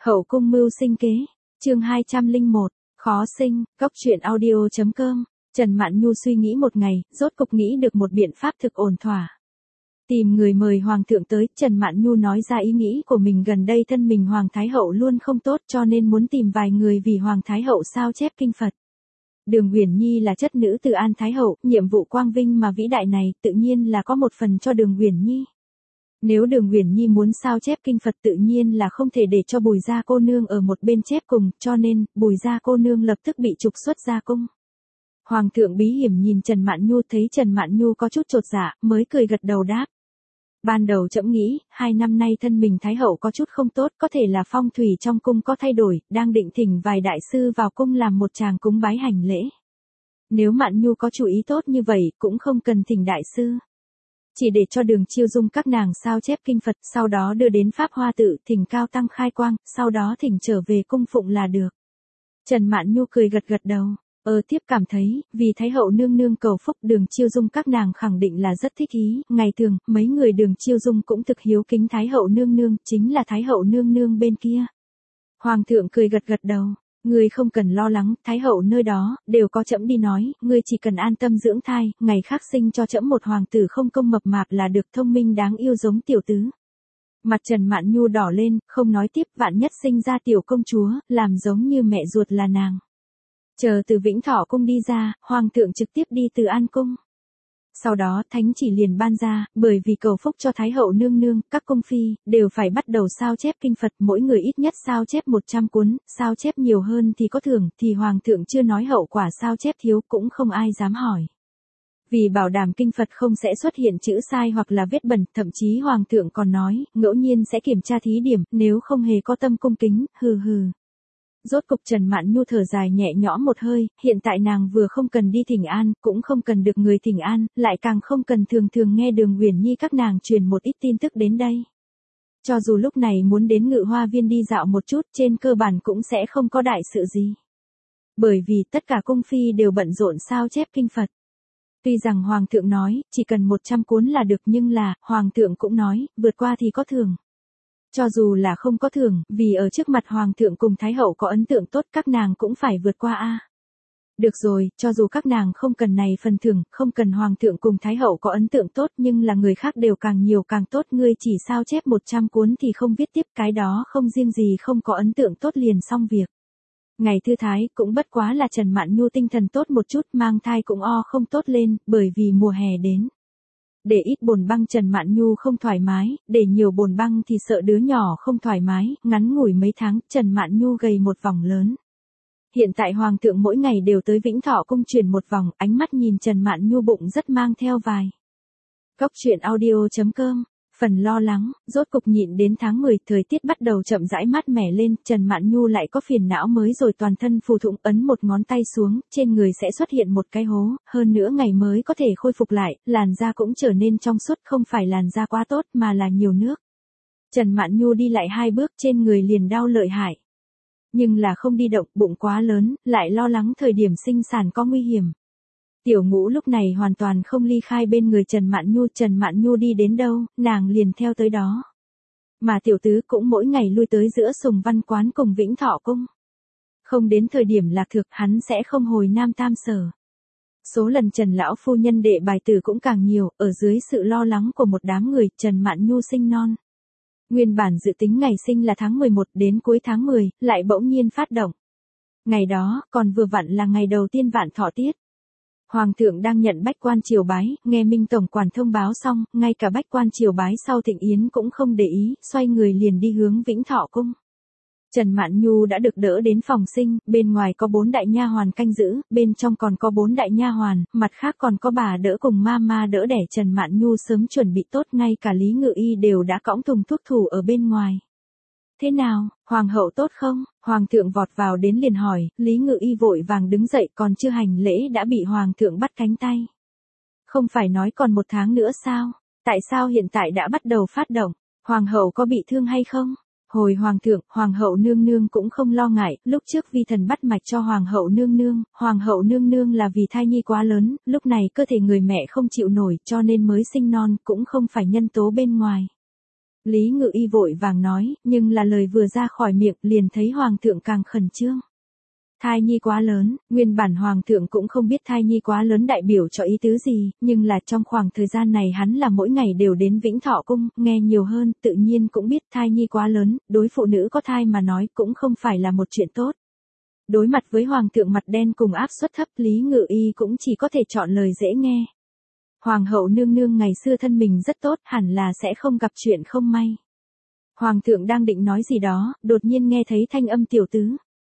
Hậu cung mưu sinh kế, chương 201, khó sinh, Cốc truyện audio.com. Trần Mạn Nhu suy nghĩ một ngày, rốt cục nghĩ được một biện pháp thực ổn thỏa. Tìm người mời Hoàng thượng tới, Trần Mạn Nhu nói ra ý nghĩ của mình gần đây thân mình Hoàng Thái Hậu luôn không tốt cho nên muốn tìm vài người vì Hoàng Thái Hậu sao chép kinh Phật. Đường Uyển Nhi là chất nữ từ An Thái Hậu, nhiệm vụ quang vinh mà vĩ đại này tự nhiên là có một phần cho Đường Uyển Nhi. Nếu Đường Uyển Nhi muốn sao chép kinh Phật tự nhiên là không thể để cho Bùi gia cô nương ở một bên chép cùng, cho nên Bùi gia cô nương lập tức bị trục xuất ra cung. Hoàng thượng bí hiểm nhìn Trần Mạn Nhu, thấy Trần Mạn Nhu có chút chột dạ, mới cười gật đầu đáp. Ban đầu trẫm nghĩ, 2 năm nay thân mình Thái Hậu có chút không tốt, có thể là phong thủy trong cung có thay đổi, đang định thỉnh vài đại sư vào cung làm một tràng cúng bái hành lễ. Nếu Mạn Nhu có chủ ý tốt như vậy, cũng không cần thỉnh đại sư. Chỉ để cho Đường Chiêu Dung các nàng sao chép kinh Phật, sau đó đưa đến Pháp Hoa Tự, thỉnh cao tăng khai quang, sau đó thỉnh trở về cung phụng là được. Trần Mạn Nhu cười gật gật đầu. Tiếp cảm thấy, vì Thái Hậu nương nương cầu phúc, Đường Chiêu Dung các nàng khẳng định là rất thích ý, ngày thường, mấy người Đường Chiêu Dung cũng thực hiếu kính Thái Hậu nương nương, chính là Thái Hậu nương nương bên kia. Hoàng thượng cười gật gật đầu, ngươi không cần lo lắng, Thái Hậu nơi đó, đều có trẫm đi nói, ngươi chỉ cần an tâm dưỡng thai, ngày khác sinh cho trẫm một hoàng tử không công mập mạp là được, thông minh đáng yêu giống tiểu tứ. Mặt Trần Mạn Nhu đỏ lên, không nói tiếp, vạn nhất sinh ra tiểu công chúa, làm giống như mẹ ruột là nàng. Chờ từ Vĩnh Thọ cung đi ra, Hoàng thượng trực tiếp đi Từ An cung. Sau đó thánh chỉ liền ban ra, bởi vì cầu phúc cho Thái Hậu nương nương, các cung phi, đều phải bắt đầu sao chép kinh Phật, mỗi người ít nhất sao chép 100 cuốn, sao chép nhiều hơn thì có thưởng, thì Hoàng thượng chưa nói hậu quả sao chép thiếu cũng không ai dám hỏi. Vì bảo đảm kinh Phật không sẽ xuất hiện chữ sai hoặc là viết bẩn, thậm chí Hoàng thượng còn nói, ngẫu nhiên sẽ kiểm tra thí điểm, nếu không hề có tâm cung kính, hừ hừ. Rốt cục Trần Mạn Nhu thở dài nhẹ nhõm một hơi, hiện tại nàng vừa không cần đi thỉnh an, cũng không cần được người thỉnh an, lại càng không cần thường thường nghe Đường Uyển Nhi các nàng truyền một ít tin tức đến đây. Cho dù lúc này muốn đến Ngự Hoa Viên đi dạo một chút, trên cơ bản cũng sẽ không có đại sự gì. Bởi vì tất cả cung phi đều bận rộn sao chép kinh Phật. Tuy rằng Hoàng thượng nói, chỉ cần 100 cuốn là được nhưng là, Hoàng thượng cũng nói, vượt qua thì có thưởng. Cho dù là không có thưởng, vì ở trước mặt Hoàng thượng cùng Thái Hậu có ấn tượng tốt các nàng cũng phải vượt qua a. Được rồi, cho dù các nàng không cần này phần thưởng, không cần Hoàng thượng cùng Thái Hậu có ấn tượng tốt nhưng là người khác đều càng nhiều càng tốt, ngươi chỉ sao chép 100 cuốn thì không viết tiếp, cái đó không riêng gì không có ấn tượng tốt liền xong việc. Ngày thư thái cũng bất quá là Trần Mạn Nhu tinh thần tốt một chút, mang thai cũng không tốt lên, bởi vì mùa hè đến. Để ít bồn băng Trần Mạn Nhu không thoải mái, để nhiều bồn băng thì sợ đứa nhỏ không thoải mái, ngắn ngủi mấy tháng, Trần Mạn Nhu gầy một vòng lớn. Hiện tại Hoàng thượng mỗi ngày đều tới Vĩnh Thọ cung chuyển một vòng, ánh mắt nhìn Trần Mạn Nhu bụng rất mang theo vài. Cốc truyện audio.com. Phần lo lắng, rốt cục nhịn đến tháng 10, thời tiết bắt đầu chậm rãi mát mẻ lên, Trần Mạn Nhu lại có phiền não mới rồi, toàn thân phù thụng, ấn một ngón tay xuống, trên người sẽ xuất hiện một cái hố, hơn nữa ngày mới có thể khôi phục lại, làn da cũng trở nên trong suốt, không phải làn da quá tốt mà là nhiều nước. Trần Mạn Nhu đi lại 2 bước trên người liền đau lợi hại. Nhưng là không đi động, bụng quá lớn, lại lo lắng thời điểm sinh sản có nguy hiểm. Tiểu Ngũ lúc này hoàn toàn không ly khai bên người Trần Mạn Nhu đi đến đâu, nàng liền theo tới đó. Mà tiểu tứ cũng mỗi ngày lui tới giữa Sùng Văn quán cùng Vĩnh Thọ cung. Không đến thời điểm lạc thực hắn sẽ không hồi Nam Tam Sở. Số lần Trần lão phu nhân đệ bài tử cũng càng nhiều, ở dưới sự lo lắng của một đám người, Trần Mạn Nhu sinh non. Nguyên bản dự tính ngày sinh là tháng 11 đến cuối tháng 10, lại bỗng nhiên phát động. Ngày đó, còn vừa vặn là ngày đầu tiên vạn thọ tiết. Hoàng thượng đang nhận bách quan triều bái, nghe Minh tổng quản thông báo xong, ngay cả bách quan triều bái sau thịnh yến cũng không để ý, xoay người liền đi hướng Vĩnh Thọ cung. Trần Mạn Nhu đã được đỡ đến phòng sinh, bên ngoài có 4 đại nha hoàn canh giữ, bên trong còn có 4 đại nha hoàn, mặt khác còn có bà đỡ cùng ma đỡ đẻ. Trần Mạn Nhu sớm chuẩn bị tốt, ngay cả Lý Ngự Y đều đã cõng thùng thuốc thủ ở bên ngoài. Thế nào, Hoàng hậu tốt không? Hoàng thượng vọt vào đến liền hỏi, Lý Ngự Y vội vàng đứng dậy, còn chưa hành lễ đã bị Hoàng thượng bắt cánh tay. Không phải nói còn 1 tháng nữa sao? Tại sao hiện tại đã bắt đầu phát động? Hoàng hậu có bị thương hay không? Hồi Hoàng thượng, Hoàng hậu nương nương cũng không lo ngại, lúc trước vi thần bắt mạch cho Hoàng hậu nương nương là vì thai nhi quá lớn, lúc này cơ thể người mẹ không chịu nổi cho nên mới sinh non, cũng không phải nhân tố bên ngoài. Lý Ngự Y vội vàng nói, nhưng là lời vừa ra khỏi miệng liền thấy hoàng thượng càng khẩn trương. Thai nhi quá lớn, nguyên bản hoàng thượng cũng không biết thai nhi quá lớn đại biểu cho ý tứ gì, nhưng là trong khoảng thời gian này hắn là mỗi ngày đều đến Vĩnh Thọ Cung, nghe nhiều hơn, tự nhiên cũng biết thai nhi quá lớn, đối phụ nữ có thai mà nói cũng không phải là một chuyện tốt. Đối mặt với hoàng thượng mặt đen cùng áp suất thấp, Lý Ngự Y cũng chỉ có thể chọn lời dễ nghe. Hoàng hậu nương nương ngày xưa thân mình rất tốt, hẳn là sẽ không gặp chuyện không may. Hoàng thượng đang định nói gì đó, đột nhiên nghe thấy thanh âm tiểu tứ.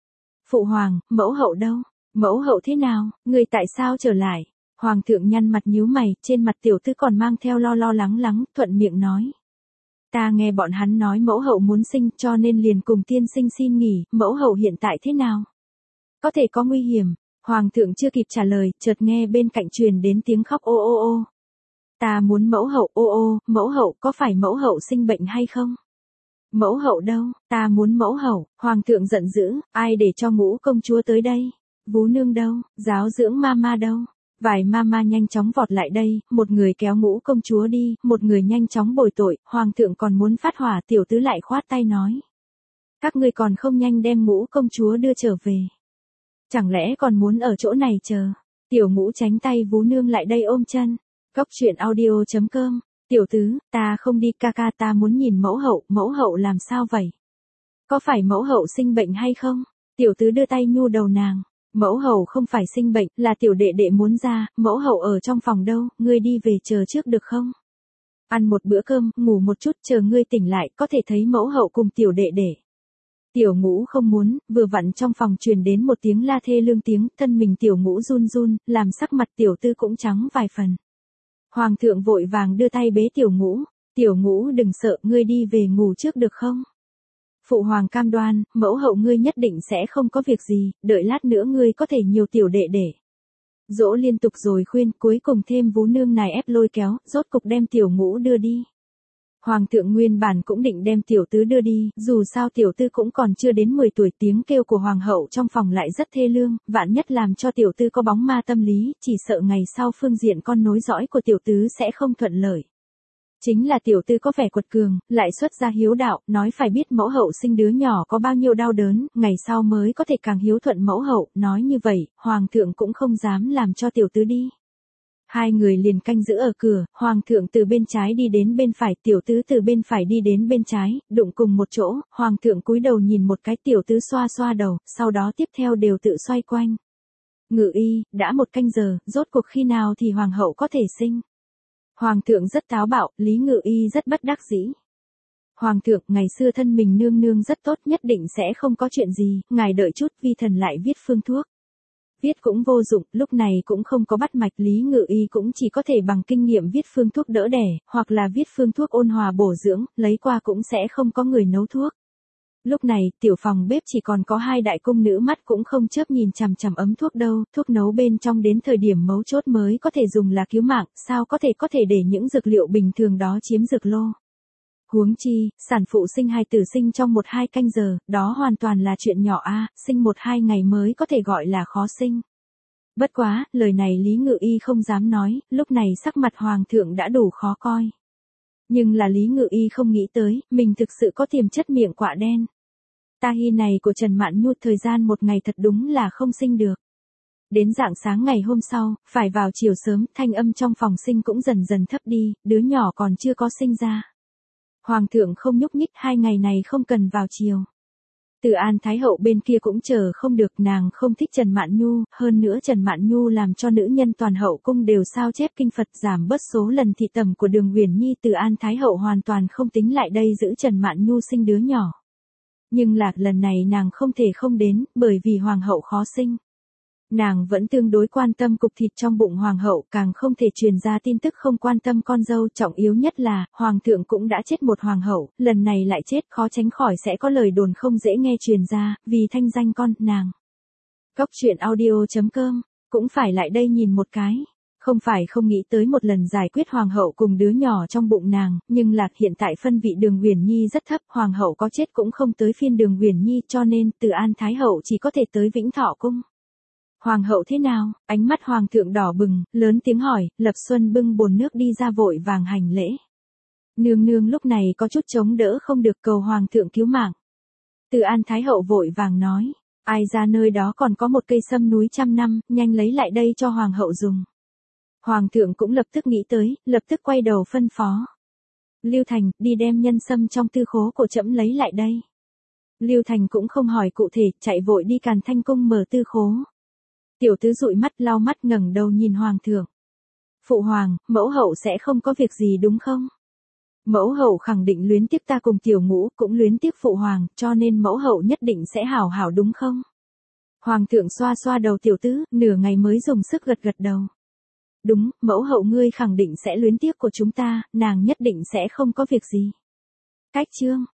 Phụ hoàng, mẫu hậu đâu? Mẫu hậu thế nào? Người tại sao trở lại? Hoàng thượng nhăn mặt nhíu mày, trên mặt tiểu tứ còn mang theo lo lắng, thuận miệng nói. Ta nghe bọn hắn nói mẫu hậu muốn sinh cho nên liền cùng tiên sinh xin nghỉ, mẫu hậu hiện tại thế nào? Có thể có nguy hiểm. Hoàng thượng chưa kịp trả lời, chợt nghe bên cạnh truyền đến tiếng khóc ô ô ô. Ta muốn mẫu hậu, ô ô, mẫu hậu, có phải mẫu hậu sinh bệnh hay không? Mẫu hậu đâu, ta muốn mẫu hậu. Hoàng thượng giận dữ, ai để cho Ngũ công chúa tới đây? Vú nương đâu, giáo dưỡng mama đâu? Vài mama nhanh chóng vọt lại đây, một người kéo Ngũ công chúa đi, một người nhanh chóng bồi tội, hoàng thượng còn muốn phát hỏa, tiểu tứ lại khoát tay nói. Các ngươi còn không nhanh đem Ngũ công chúa đưa trở về. Chẳng lẽ còn muốn ở chỗ này chờ? Tiểu Ngũ tránh tay vú nương lại đây ôm chân. Cốc truyện audio.com. Tiểu tứ, ta không đi ca ca, ta muốn nhìn mẫu hậu làm sao vậy? Có phải mẫu hậu sinh bệnh hay không? Tiểu tứ đưa tay nhu đầu nàng. Mẫu hậu không phải sinh bệnh, là tiểu đệ đệ muốn ra, mẫu hậu ở trong phòng đâu, ngươi đi về chờ trước được không? Ăn một bữa cơm, ngủ một chút, chờ ngươi tỉnh lại, có thể thấy mẫu hậu cùng tiểu đệ đệ. Tiểu Ngũ không muốn, vừa vặn trong phòng truyền đến một tiếng la thê lương tiếng, thân mình tiểu Ngũ run run, làm sắc mặt tiểu tư cũng trắng vài phần. Hoàng thượng vội vàng đưa tay bế tiểu Ngũ đừng sợ, ngươi đi về ngủ trước được không? Phụ hoàng cam đoan, mẫu hậu ngươi nhất định sẽ không có việc gì, đợi lát nữa ngươi có thể nhiều tiểu đệ để. Dỗ liên tục rồi khuyên, cuối cùng thêm vú nương này ép lôi kéo, rốt cục đem tiểu Ngũ đưa đi. Hoàng thượng nguyên bản cũng định đem tiểu tứ đưa đi, dù sao tiểu tư cũng còn chưa đến 10 tuổi, tiếng kêu của hoàng hậu trong phòng lại rất thê lương, vạn nhất làm cho tiểu tư có bóng ma tâm lý, chỉ sợ ngày sau phương diện con nối dõi của tiểu tứ sẽ không thuận lợi. Chính là tiểu tư có vẻ quật cường, lại xuất ra hiếu đạo, nói phải biết mẫu hậu sinh đứa nhỏ có bao nhiêu đau đớn, ngày sau mới có thể càng hiếu thuận mẫu hậu, nói như vậy, hoàng thượng cũng không dám làm cho tiểu tứ đi. Hai người liền canh giữ ở cửa, hoàng thượng từ bên trái đi đến bên phải, tiểu tứ từ bên phải đi đến bên trái, đụng cùng một chỗ, hoàng thượng cúi đầu nhìn một cái, tiểu tứ xoa xoa đầu, sau đó tiếp theo đều tự xoay quanh. Ngự y, đã 1 canh giờ, rốt cuộc khi nào thì hoàng hậu có thể sinh? Hoàng thượng rất táo bạo, Lý Ngự Y rất bất đắc dĩ. Hoàng thượng, ngày xưa thân mình nương nương rất tốt, nhất định sẽ không có chuyện gì, ngài đợi chút, vi thần lại viết phương thuốc. Viết cũng vô dụng, lúc này cũng không có bắt mạch, Lý Ngự Y cũng chỉ có thể bằng kinh nghiệm viết phương thuốc đỡ đẻ, hoặc là viết phương thuốc ôn hòa bổ dưỡng, lấy qua cũng sẽ không có người nấu thuốc. Lúc này, tiểu phòng bếp chỉ còn có 2 đại cung nữ mắt cũng không chớp nhìn chằm chằm ấm thuốc đâu, thuốc nấu bên trong đến thời điểm mấu chốt mới có thể dùng là cứu mạng, sao có thể để những dược liệu bình thường đó chiếm dược lô. Huống chi, sản phụ sinh hài tử sinh trong 1-2 canh giờ, đó hoàn toàn là chuyện nhỏ a, sinh 1-2 ngày mới có thể gọi là khó sinh. Bất quá, lời này Lý Ngự Y không dám nói, lúc này sắc mặt hoàng thượng đã đủ khó coi. Nhưng là Lý Ngự Y không nghĩ tới, mình thực sự có tiềm chất miệng quạ đen. Ta hi này của Trần Mạn Nhu thời gian 1 ngày thật đúng là không sinh được. Đến rạng sáng ngày hôm sau, phải vào chiều sớm, thanh âm trong phòng sinh cũng dần dần thấp đi, đứa nhỏ còn chưa có sinh ra. Hoàng thượng không nhúc nhích, 2 ngày này không cần vào chiều. Từ An Thái Hậu bên kia cũng chờ không được, nàng không thích Trần Mạn Nhu, hơn nữa Trần Mạn Nhu làm cho nữ nhân toàn hậu cung đều sao chép kinh Phật, giảm bớt số lần thị tẩm của Đường Uyển Nhi. Từ An Thái Hậu hoàn toàn không tính lại đây giữ Trần Mạn Nhu sinh đứa nhỏ. Nhưng là lần này nàng không thể không đến, bởi vì hoàng hậu khó sinh. Nàng vẫn tương đối quan tâm cục thịt trong bụng hoàng hậu, càng không thể truyền ra tin tức không quan tâm con dâu, trọng yếu nhất là, hoàng thượng cũng đã chết một hoàng hậu, lần này lại chết, khó tránh khỏi sẽ có lời đồn không dễ nghe truyền ra, vì thanh danh con, nàng. Cốc truyện audio.com, cũng phải lại đây nhìn một cái. Không phải không nghĩ tới một lần giải quyết hoàng hậu cùng đứa nhỏ trong bụng nàng, nhưng là hiện tại phân vị Đường Uyển Nhi rất thấp, hoàng hậu có chết cũng không tới phiên Đường Uyển Nhi, cho nên Từ An Thái Hậu chỉ có thể tới Vĩnh Thọ Cung. Hoàng hậu thế nào? Ánh mắt hoàng thượng đỏ bừng, lớn tiếng hỏi, Lập Xuân bưng bồn nước đi ra vội vàng hành lễ. Nương nương lúc này có chút chống đỡ không được, cầu hoàng thượng cứu mạng. Từ An Thái hậu vội vàng nói, ai ra nơi đó còn có một cây sâm núi 100 năm, nhanh lấy lại đây cho hoàng hậu dùng. Hoàng thượng cũng lập tức nghĩ tới, lập tức quay đầu phân phó. Lưu Thành, đi đem nhân sâm trong tư khố của trẫm lấy lại đây. Lưu Thành cũng không hỏi cụ thể, chạy vội đi Càn Thanh cung mở tư khố. Tiểu tứ dụi mắt lau mắt ngẩng đầu nhìn hoàng thượng. Phụ hoàng, mẫu hậu sẽ không có việc gì đúng không? Mẫu hậu khẳng định luyến tiếc ta cùng tiểu ngũ, cũng luyến tiếc phụ hoàng, cho nên mẫu hậu nhất định sẽ hảo hảo đúng không? Hoàng thượng xoa xoa đầu tiểu tứ, nửa ngày mới dùng sức gật gật đầu. Đúng, mẫu hậu ngươi khẳng định sẽ luyến tiếc của chúng ta, nàng nhất định sẽ không có việc gì. Cách chương